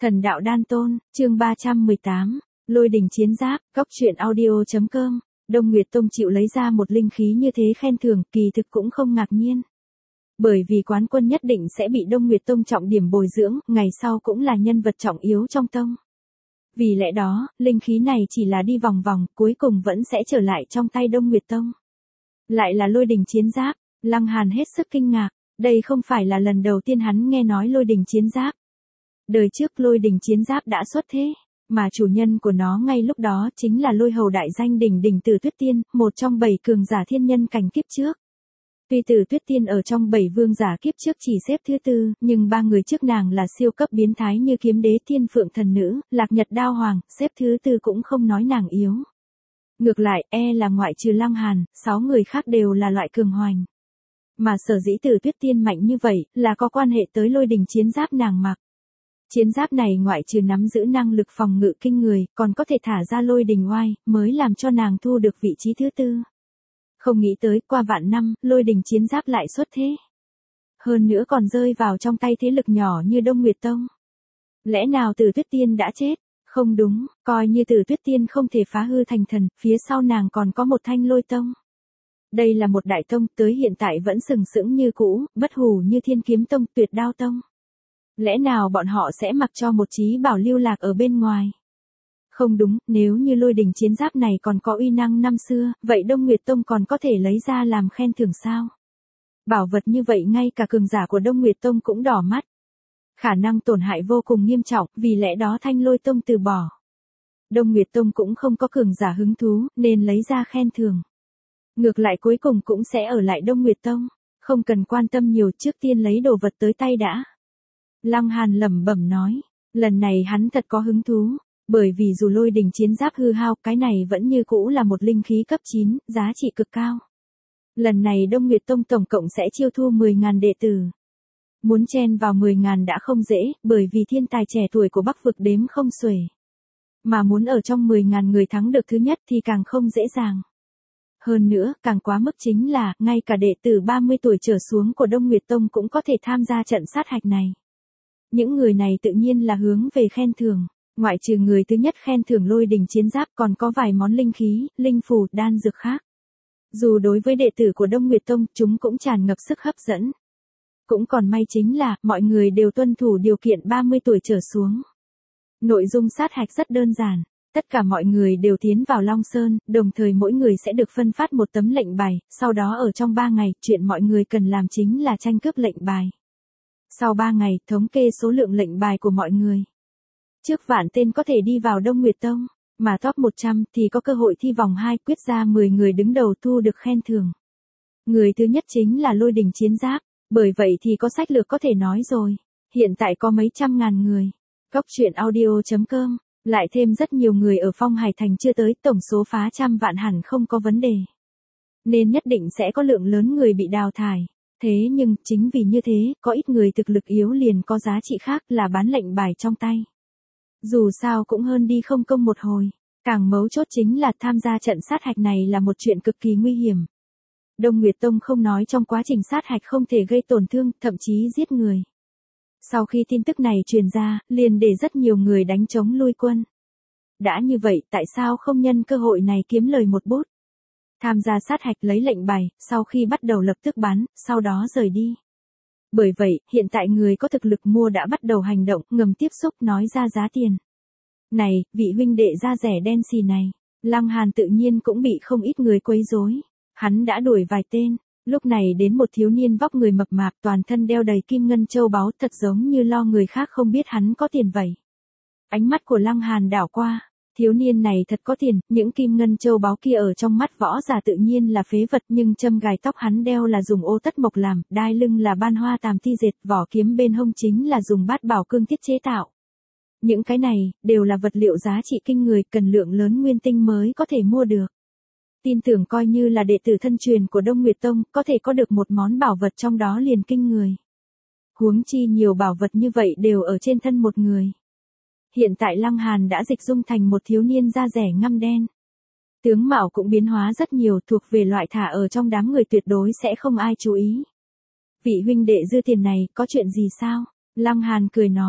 Thần đạo đan tôn, chương 318, lôi đỉnh chiến giáp, góc truyện audio.com. Đông Nguyệt Tông chịu lấy ra một linh khí như thế khen thưởng, kỳ thực cũng không ngạc nhiên. Bởi vì quán quân nhất định sẽ bị Đông Nguyệt Tông trọng điểm bồi dưỡng, ngày sau cũng là nhân vật trọng yếu trong tông. Vì lẽ đó, linh khí này chỉ là đi vòng vòng, cuối cùng vẫn sẽ trở lại trong tay Đông Nguyệt Tông. Lại là lôi đỉnh chiến giáp, Lăng Hàn hết sức kinh ngạc, đây không phải là lần đầu tiên hắn nghe nói lôi đỉnh chiến giáp. Đời trước lôi đỉnh chiến giáp đã xuất thế, mà chủ nhân của nó ngay lúc đó chính là lôi hầu đại danh đỉnh đỉnh Tử Tuyết Tiên, một trong 7 cường giả thiên nhân cảnh kiếp trước. Tuy Tử Tuyết Tiên ở trong 7 vương giả kiếp trước chỉ xếp thứ 4, nhưng 3 người trước nàng là siêu cấp biến thái như Kiếm Đế, Thiên Phượng Thần Nữ, Lạc Nhật Đao Hoàng, xếp thứ 4 cũng không nói nàng yếu. Ngược lại, là ngoại trừ Lăng Hàn, 6 người khác đều là loại cường hoành. Mà sở dĩ Tử Tuyết Tiên mạnh như vậy, là có quan hệ tới lôi đỉnh chiến giáp nàng mặc. Chiến giáp này ngoại trừ nắm giữ năng lực phòng ngự kinh người, còn có thể thả ra lôi đình oai, mới làm cho nàng thu được vị trí thứ 4. Không nghĩ tới, qua vạn năm, lôi đình chiến giáp lại xuất thế. Hơn nữa còn rơi vào trong tay thế lực nhỏ như Đông Nguyệt Tông. Lẽ nào Tử Tuyết Tiên đã chết? Không đúng, coi như Tử Tuyết Tiên không thể phá hư thành thần, phía sau nàng còn có một thanh lôi tông. Đây là một đại tông, tới hiện tại vẫn sừng sững như cũ, bất hủ như Thiên Kiếm Tông, Tuyệt Đao Tông. Lẽ nào bọn họ sẽ mặc cho một chí bảo lưu lạc ở bên ngoài? Không đúng, nếu như lôi đỉnh chiến giáp này còn có uy năng năm xưa, vậy Đông Nguyệt Tông còn có thể lấy ra làm khen thưởng sao? Bảo vật như vậy ngay cả cường giả của Đông Nguyệt Tông cũng đỏ mắt. Khả năng tổn hại vô cùng nghiêm trọng, vì lẽ đó Thanh Lôi Tông từ bỏ. Đông Nguyệt Tông cũng không có cường giả hứng thú, nên lấy ra khen thưởng. Ngược lại cuối cùng cũng sẽ ở lại Đông Nguyệt Tông, không cần quan tâm nhiều, trước tiên lấy đồ vật tới tay đã. Lăng Hàn lẩm bẩm nói, lần này hắn thật có hứng thú, bởi vì dù lôi đỉnh chiến giáp hư hao, cái này vẫn như cũ là một linh khí cấp 9, giá trị cực cao. Lần này Đông Nguyệt Tông tổng cộng sẽ chiêu thu 10.000 đệ tử. Muốn chen vào 10.000 đã không dễ, bởi vì thiên tài trẻ tuổi của Bắc vực đếm không xuể. Mà muốn ở trong 10.000 người thắng được thứ nhất thì càng không dễ dàng. Hơn nữa, càng quá mức chính là, ngay cả đệ tử 30 tuổi trở xuống của Đông Nguyệt Tông cũng có thể tham gia trận sát hạch này. Những người này tự nhiên là hướng về khen thưởng, ngoại trừ người thứ nhất khen thưởng lôi đỉnh chiến giáp còn có vài món linh khí, linh phù, đan dược khác. Dù đối với đệ tử của Đông Nguyệt Tông, chúng cũng tràn ngập sức hấp dẫn. Cũng còn may chính là, mọi người đều tuân thủ điều kiện 30 tuổi trở xuống. Nội dung sát hạch rất đơn giản. Tất cả mọi người đều tiến vào Long Sơn, đồng thời mỗi người sẽ được phân phát một tấm lệnh bài, sau đó ở trong 3 ngày, chuyện mọi người cần làm chính là tranh cướp lệnh bài. Sau 3 ngày, thống kê số lượng lệnh bài của mọi người. Trước vạn tên có thể đi vào Đông Nguyệt Tông, mà top 100 thì có cơ hội thi vòng 2 quyết ra 10 người đứng đầu thu được khen thưởng. Người thứ nhất chính là lôi đỉnh chiến giáp, bởi vậy thì có sách lược có thể nói rồi. Hiện tại có mấy trăm ngàn người. Góc truyện audio.com, lại thêm rất nhiều người ở Phong Hải Thành chưa tới, tổng số phá trăm vạn hẳn không có vấn đề. Nên nhất định sẽ có lượng lớn người bị đào thải. Thế nhưng, chính vì như thế, có ít người thực lực yếu liền có giá trị khác là bán lệnh bài trong tay. Dù sao cũng hơn đi không công một hồi. Càng mấu chốt chính là tham gia trận sát hạch này là một chuyện cực kỳ nguy hiểm. Đông Nguyệt Tông không nói trong quá trình sát hạch không thể gây tổn thương, thậm chí giết người. Sau khi tin tức này truyền ra, liền để rất nhiều người đánh chống lui quân. Đã như vậy, tại sao không nhân cơ hội này kiếm lời một bút? Tham gia sát hạch lấy lệnh bài, sau khi bắt đầu lập tức bán, sau đó rời đi. Bởi vậy, hiện tại người có thực lực mua đã bắt đầu hành động, ngầm tiếp xúc nói ra giá tiền. Này, vị huynh đệ da rẻ đen xì này, Lăng Hàn tự nhiên cũng bị không ít người quấy rối. Hắn đã đuổi vài tên, lúc này đến một thiếu niên vóc người mập mạp toàn thân đeo đầy kim ngân châu báu thật giống như lo người khác không biết hắn có tiền vậy. Ánh mắt của Lăng Hàn đảo qua. Thiếu niên này thật có tiền, những kim ngân châu báu kia ở trong mắt võ giả tự nhiên là phế vật, nhưng châm gài tóc hắn đeo là dùng ô tất mộc làm, đai lưng là ban hoa tàm ti dệt, vỏ kiếm bên hông chính là dùng bát bảo cương thiết chế tạo. Những cái này, đều là vật liệu giá trị kinh người, cần lượng lớn nguyên tinh mới có thể mua được. Tin tưởng coi như là đệ tử thân truyền của Đông Nguyệt Tông, có thể có được một món bảo vật trong đó liền kinh người. Huống chi nhiều bảo vật như vậy đều ở trên thân một người. Hiện tại Lăng Hàn đã dịch dung thành một thiếu niên da rẻ ngăm đen. Tướng mạo cũng biến hóa rất nhiều, thuộc về loại thả ở trong đám người tuyệt đối sẽ không ai chú ý. Vị huynh đệ dư tiền này, có chuyện gì sao? Lăng Hàn cười nói,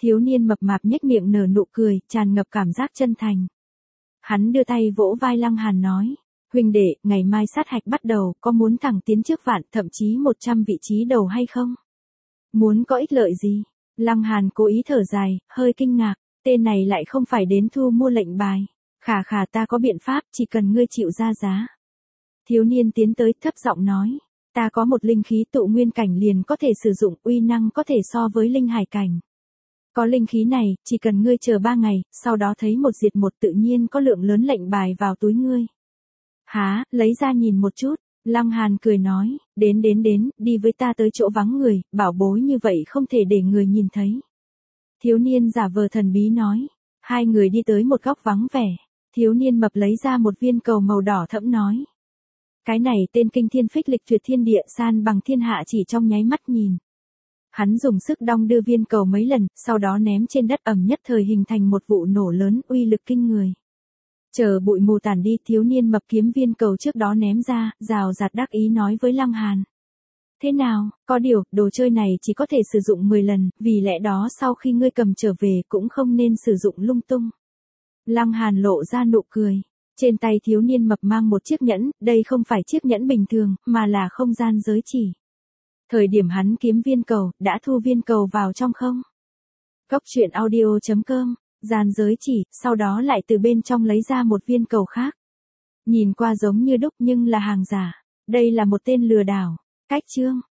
Thiếu niên mập mạp nhếch miệng nở nụ cười, tràn ngập cảm giác chân thành. Hắn đưa tay vỗ vai Lăng Hàn nói, huynh đệ, ngày mai sát hạch bắt đầu, có muốn thẳng tiến trước vạn, thậm chí 100 vị trí đầu hay không? Muốn có ích lợi gì? Lăng Hàn cố ý thở dài, hơi kinh ngạc, tên này lại không phải đến thu mua lệnh bài. Khà khà, ta có biện pháp, chỉ cần ngươi chịu ra giá. Thiếu niên tiến tới thấp giọng nói, ta có một linh khí tụ nguyên cảnh liền có thể sử dụng, uy năng có thể so với linh hải cảnh. Có linh khí này, chỉ cần ngươi chờ 3 ngày, sau đó thấy một diệt một tự nhiên có lượng lớn lệnh bài vào túi ngươi. Hả, lấy ra nhìn một chút. Lăng Hàn cười nói, đến, đi với ta tới chỗ vắng người, bảo bối như vậy không thể để người nhìn thấy. Thiếu niên giả vờ thần bí nói, hai người đi tới một góc vắng vẻ, thiếu niên mập lấy ra một viên cầu màu đỏ thẫm nói. Cái này tên kinh thiên phích lịch tuyệt thiên địa san bằng thiên hạ chỉ trong nháy mắt nhìn. Hắn dùng sức đong đưa viên cầu mấy lần, sau đó ném trên đất, ầm nhất thời hình thành một vụ nổ lớn, uy lực kinh người. Chờ bụi mù tản đi, thiếu niên mập kiếm viên cầu trước đó ném ra, rào rạt đắc ý nói với Lăng Hàn. Thế nào, có điều, đồ chơi này chỉ có thể sử dụng 10 lần, vì lẽ đó sau khi ngươi cầm trở về cũng không nên sử dụng lung tung. Lăng Hàn lộ ra nụ cười. Trên tay thiếu niên mập mang một chiếc nhẫn, đây không phải chiếc nhẫn bình thường, mà là không gian giới chỉ. Thời điểm hắn kiếm viên cầu, đã thu viên cầu vào trong không? Cốc truyện audio.com, gian giới chỉ, sau đó lại từ bên trong lấy ra một viên cầu khác. Nhìn qua giống như đúc nhưng là hàng giả. Đây là một tên lừa đảo. Cách chương.